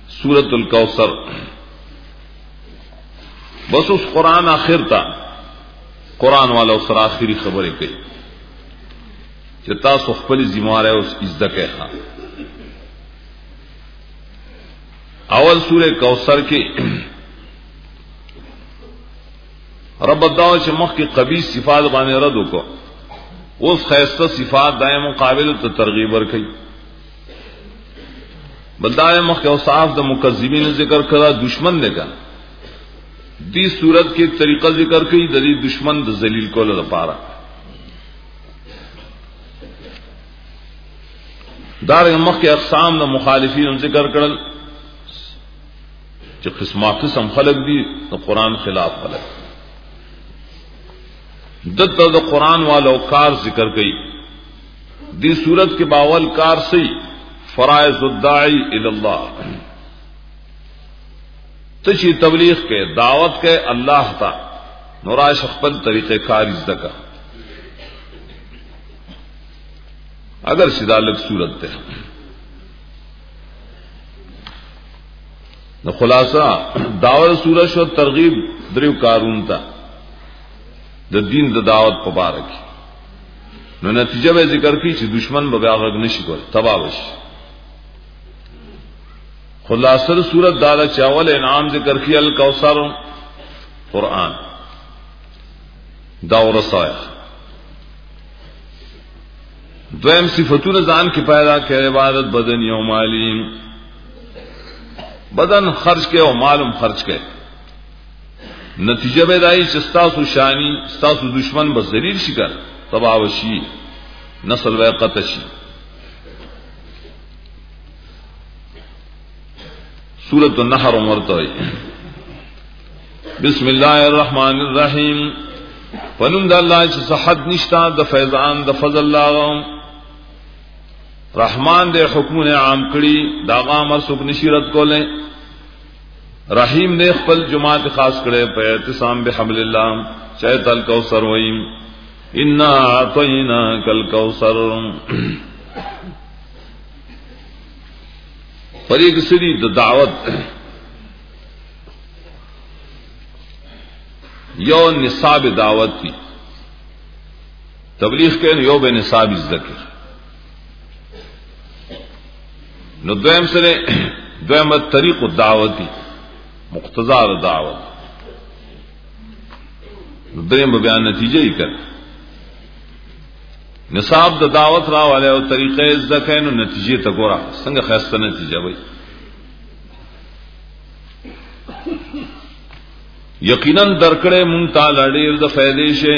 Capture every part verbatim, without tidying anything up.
سورۃ الکوثر. بس اس قرآن آخر تا قرآن والا اس آخری خبریں کئی کہ تاسو خپل ذمہ ہے اس عزت کے ہاں. اول سورہ کوثر کی رب داو چې مخ کی قبیح صفات باندې رد وکړو، اوس خیسته صفات دائم مقابل ته ترغیب ورکړي. بلدای مخ کے اوصاف د مکذبین ذکر کړه، دشمن نے کہا دی صورت کی طریقہ ذکر کی دلی دشمن د ذلیل کولو لپاره. دار مخ کے اقسام د مخالفین ذکر کړل چې قسمه قسم خلق دی د قرآن خلاف خلق. دته د قرآن والو کار ذکر کړي. دی صورت کے باول کار سی فرائض الداعی الی اللہ، تشی تبلیغ کے دعوت کے اللہ تا نوراش خپل طریقہ کار ازدکا. اگر سیدھا لگ صورت تے نو خلاصہ دعوت صورت شو ترغیب دریو کارون تا د دین د دعوت مبارک. نو نتیجہ به ذکر کی چې دشمن به هغه نشي کول، تباہ وشي. خلاصہ صورت دالا چاول انعام ذکر کی الکوثر قرآن داور سایہ. دویم صفتون زان کی پیدا کہ عبادت بدن و مالی، بدن خرچ کے اور معلوم خرچ کے. نتیجہ بیدائی چستاسو شانی ستاسو دشمن بس ذلیل شکر تباہ وشی، نسل و قتشی. سورۃ النحر مرتوی. بسم اللہ الرحمن الرحیم. فنم دا اللہ چھ صحت نشتا دا فیضان دا فضل اللہ. رحمان دے حکمون عام کڑی دا غامر سک نشیرت کو لیں. رحیم دے خپل جماعت خاص کرے پہ اعتصام بحبل اللہ چاہت الکوثر ویم انا اعطیناک الکوثر. فریق سری دا دعوت یو نصاب دعوت تھی تبلیغ کے یو بے نصاب ذکر. نو دویم سرے دویم طریق الدعوت تھی مقتضا دعوت. دریم بیان نتیجہ ہی کر نصاب دا دعوت را والے اور طریقے ذکر نو نتیجے تکورا سنگ خیستہ نتیجہ بھائی. یقیناً درکڑے منتا لڑیر دا فیدے شے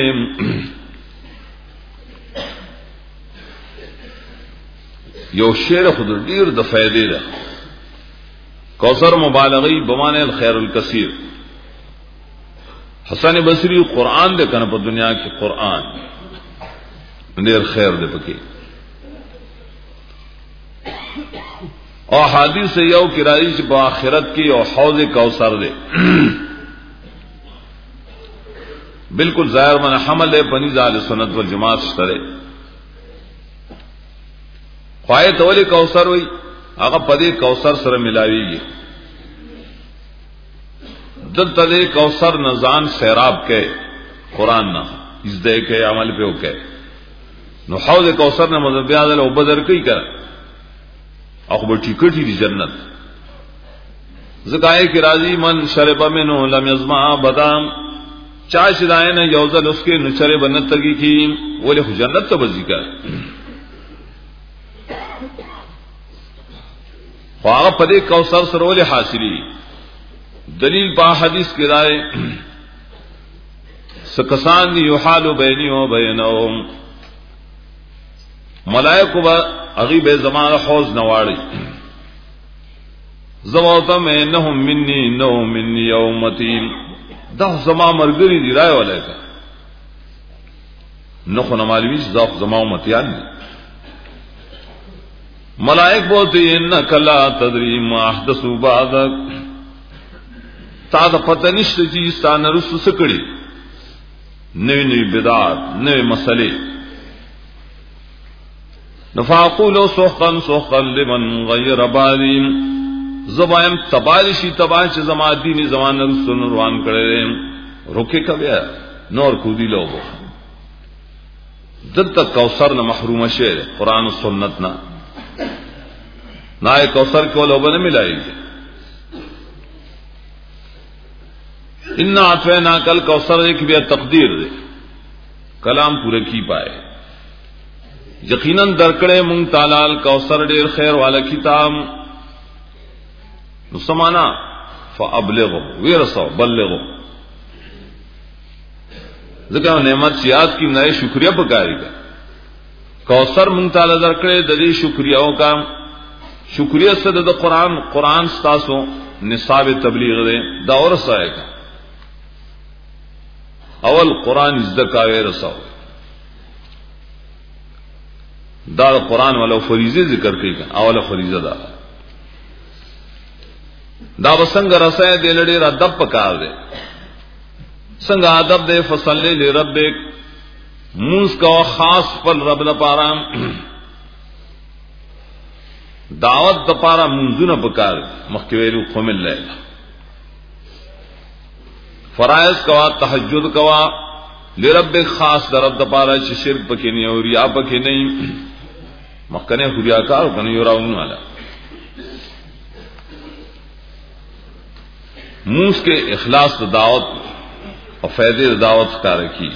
یو شیر خود دیر دا فیدے دا. کوثر مبالغی بمانے الخیر الکثیر. حسن بصری قرآن دے کنا پر دنیا کی قرآن دیر خیر دے پکی. اور حدیث سے یو کرائی چ بآخرت کی اور حوض کوثر دے بالکل ظاہر من حمل ہے بنی اہل سنت والجماعت شترے. خواہ تولی کوثر ہوئی آگا پدے کوثر سر ملاوی گی. دل تدے کوثر نزان سیراب کے قرآن نہ اس دے کے عمل پہ ہو کے نو حوض کوثر نے مذہب بیادل او بدر کئی کر اخبر ٹکٹی دی جنت. زکائے کی راضی من شرب منو لم یزمع بدام چاش دائن یوزل اس کے نچرے بنت تگی کی وہ لے جنت تو بزی کر. خواہ پدے کوثر سرول حاصلی دلیل با حدیث کی رائے سکسان دی یحال بینی و بینہم ملائکو با اغیب زمان حوض نواری زواتم انہم منی انہم منی یومتی دا زمان مرگری دی رائے والے کا نخو نمالویش دا زمان امتیان دی. ملائک بولتے انکا لا تدری ما احدثو بعدک تا دا پتہ نشت چیز تا نرسو سکڑی نوی نوی بدعات نوی مسئلے. نفاقولو سوخن سوخن لمن غیر بالیم زبایم تبالشی تباہ چ زما دین زمان رسول روان کړي روکه کبه نور کو دی لو دلته کوثر نه محروم شه قرآن او سنت نه نای کوثر کو لوبه نه ملایي ان اعطینا کل کوثر ایک بھی تقدیر دے کلام پورے کی پائے یقیناً درکڑے مونږ تعالی کوثر ډیر خیر والا کتاب نو سمانا فابلغوا ورسو بلغوا ذکر نعمت یاد کی نئے شکریہ پکاری کا کوثر مونږ تعالی درکڑے د دې شکریاو کا شکریہ سے د قرآن قرآن ستاسو نصاب تبلیغ دے دا اور سائے کا اول قرآن ازدکاوے رساو دا قرآن والا فریضے ذکر کی گا اول فریضہ دا دا بسنگ رسائے دے لڑے را دب پکار دے سنگ آدب دے فصلے لے رب منز کا خاص پل رب لپارا دعوت دپارا منزو نہ پکار مخکویلو قمل لے فرائض کوا تہجد کوا لرب خاص درب دپارا چ شرک پکې نه او ریا پکې نه مخکنه خوریا کار کنه یو راون والا موس کے اخلاص دعوت اور فائدے دعوت کا رکھی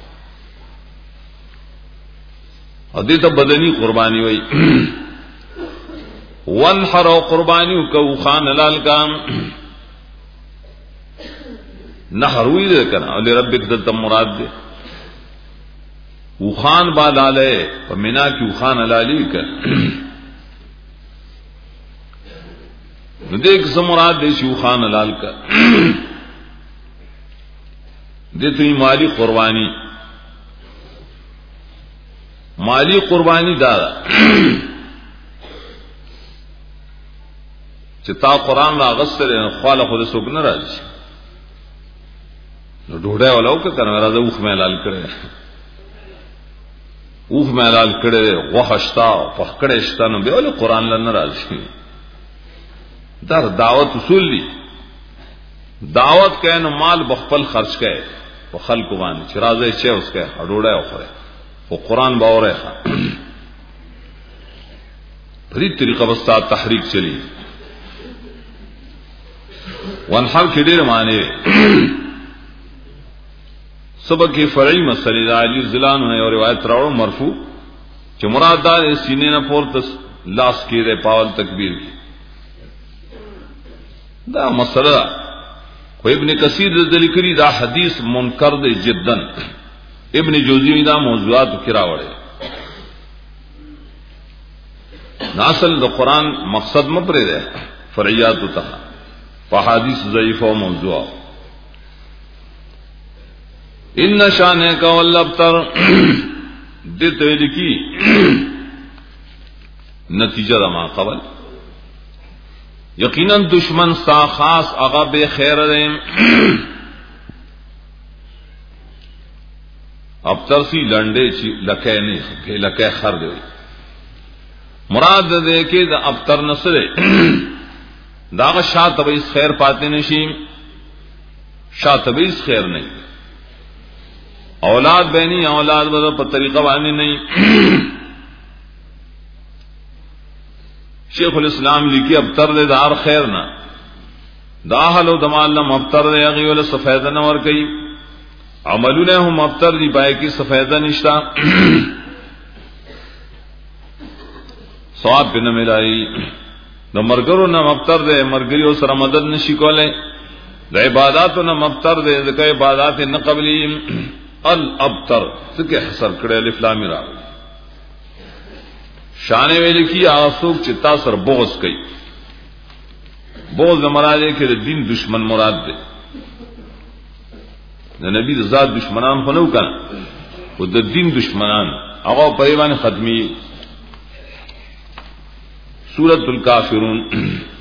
اور دیتا بدنی قربانی ہوئی ونحر و قربانی کو خان لال کام نحر ہوئی دے کرنا اور ربک دلتا مراد دے اوخان با لالے اور منا کی اوخان لالی کر دیکھ سمراد دیسی اوخان لال کر دے تو ہی مالی قربانی مالی قربانی دادا چتا قرآن را غصر خوال خود سوک نہ راجی ڈھوڑے والا ہو کہ کرنا راجا اوخ میں لال کرے اوخ میں لال کرے غوخشتا پخکڑے شتا نو بے والے قرآن لن راجی در دعوت اصول لی دعوت کہ نو مال بخپل خرچ کے وہ خلق بانی چرازے چے اس کے اڈوڑے اخرے وہ قرآن باورے خواہ بھری طریقہ بستا تحریک چلی وانحر کی دیر مانے صبح کی فرعی مسئلہ علی ضلع نے اور روایت راوڑ مرفوع کہ مراد دار سینے نہ پورتس لاس کی رے پاول تکبیر کی دا مسئلہ کو ابن کثیر ذکری دا حدیث منکر دے جدن ابن جوزی دا موضوعات کرا وڑے ناصل دا قرآن مقصد مپرے دے فرعیات تا فحادیث ضعیف و موضوع ان شانے کا والابتر دیتے لکی نتیجہ دا ما قبل یقیناً دشمن سا خاص آغا بے خیر دے اب ترسی لنڈے چی لکے نہیں کہ لکے خر دے مراد دے کہ دا اب تر نصرے داغ شاہ طبیس خیر پاتے نشیم شاہ طبیس خیر نہیں اولاد بینی اولاد بدر پر طریقہ بانی نہیں شیخ الاسلام لکھی ابتر دے دار خیر نہ داخل و دمالم ابتر دے اگی والا سفیدہ نور کئی عملو نے ہم ابتر دی پائے کی سفیدہ نشتا سواب پہ نہ ملائی نہ مرگرو نہ ابتر دے مرگری و سر مدد نشی کو لے دا عباداتو نہ ابتر دے دکا عبادات نہ قبلی الابتر سکے حسر کڑے الافلامی را شانے ویلے کی آسوک چتا سر بغض کئی بغض مراد ہے کہ دین دشمن مراد دے نبی ذات دشمنان خنو کنا وہ دین دشمنان اغاو پریوان ختمی سورۃ الکافرون